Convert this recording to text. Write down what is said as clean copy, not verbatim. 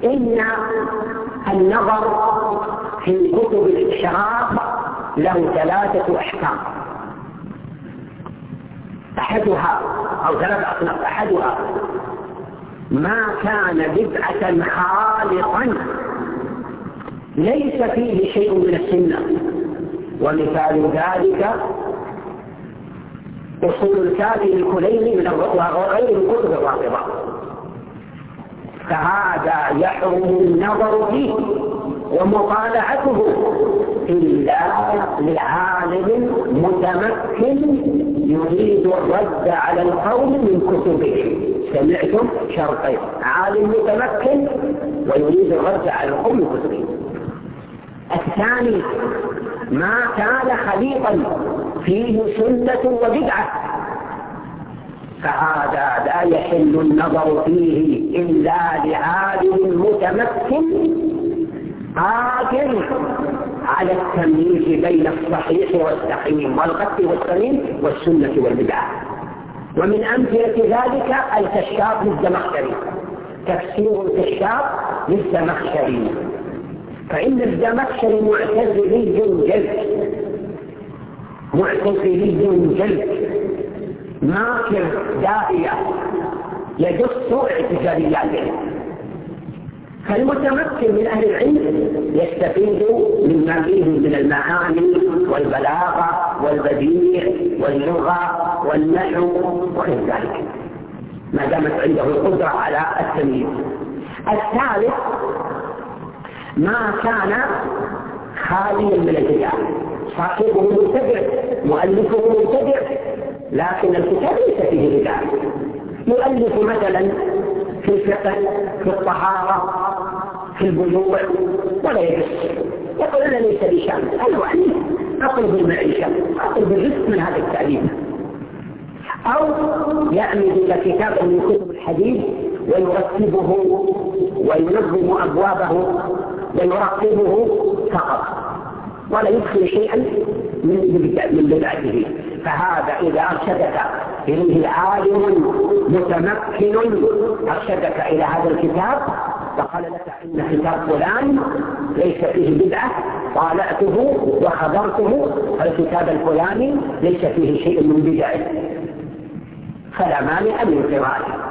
إن النظر في كتب الإشراق له 3 أحكام، أحدها أو 3 أصناف. أحدها ما كان بدعة خالصا ليس فيه شيء من السنة، ومثال ذلك أصول الكافي الكليني من وغير من كتب الرافضة، فهذا يحرم النظر فيه ومطالعته إلا لعالم متمكن يريد الرد على القول من كتبه. سمعتم شرطين: عالم متمكن ويريد الرد على القول من كتبه. الثاني ما كان خليطا فيه سنة وبدعة، فهذا لا يحل النظر فيه إلا لعالم متمكن قادر على التمييز بين الصحيح والسقيم والغث والسمين والسنة والبدعة. ومن أمثلة ذلك الكشاف للزمخشري، تفسير الكشاف للزمخشري، فإن الزمخشري معتزلي جلد ماكر داعية يجص اعتزالياته، فالمتمكن من أهل العلم يستفيد مما فيه من المعاني والبلاغة والبديع واللغة والنحو وغير ذلك، ما دامت عنده القدرة على التمييز. الثالث ما كان خاليا من البدع، صاحبه مبتدع، مؤلفه مبتدع، لكن الكتاب ليس فيه بدع، يؤلف مثلا في الفقه، في الطهارة، في البيوع، ولا يجوز، يقول أنا ليس لي شأن، أنا أطلب المعيشة، أطلب الرزق من هذا التأليف. أو يأمد إلى كتاب من كتب الحديث ويرتبه وينظم أبوابه ويرتبه فقط، ولا يدخل شيئا من بدعته. فهذا إذا أرشدك إليه عالم متمكن أرشدك إلى هذا الكتاب فقال لك إن كتاب فلان ليس فيه بدعة، طالعته وخبرته الكتاب الفلاني ليس فيه شيء من بدعه، فلا مانع من قراءته.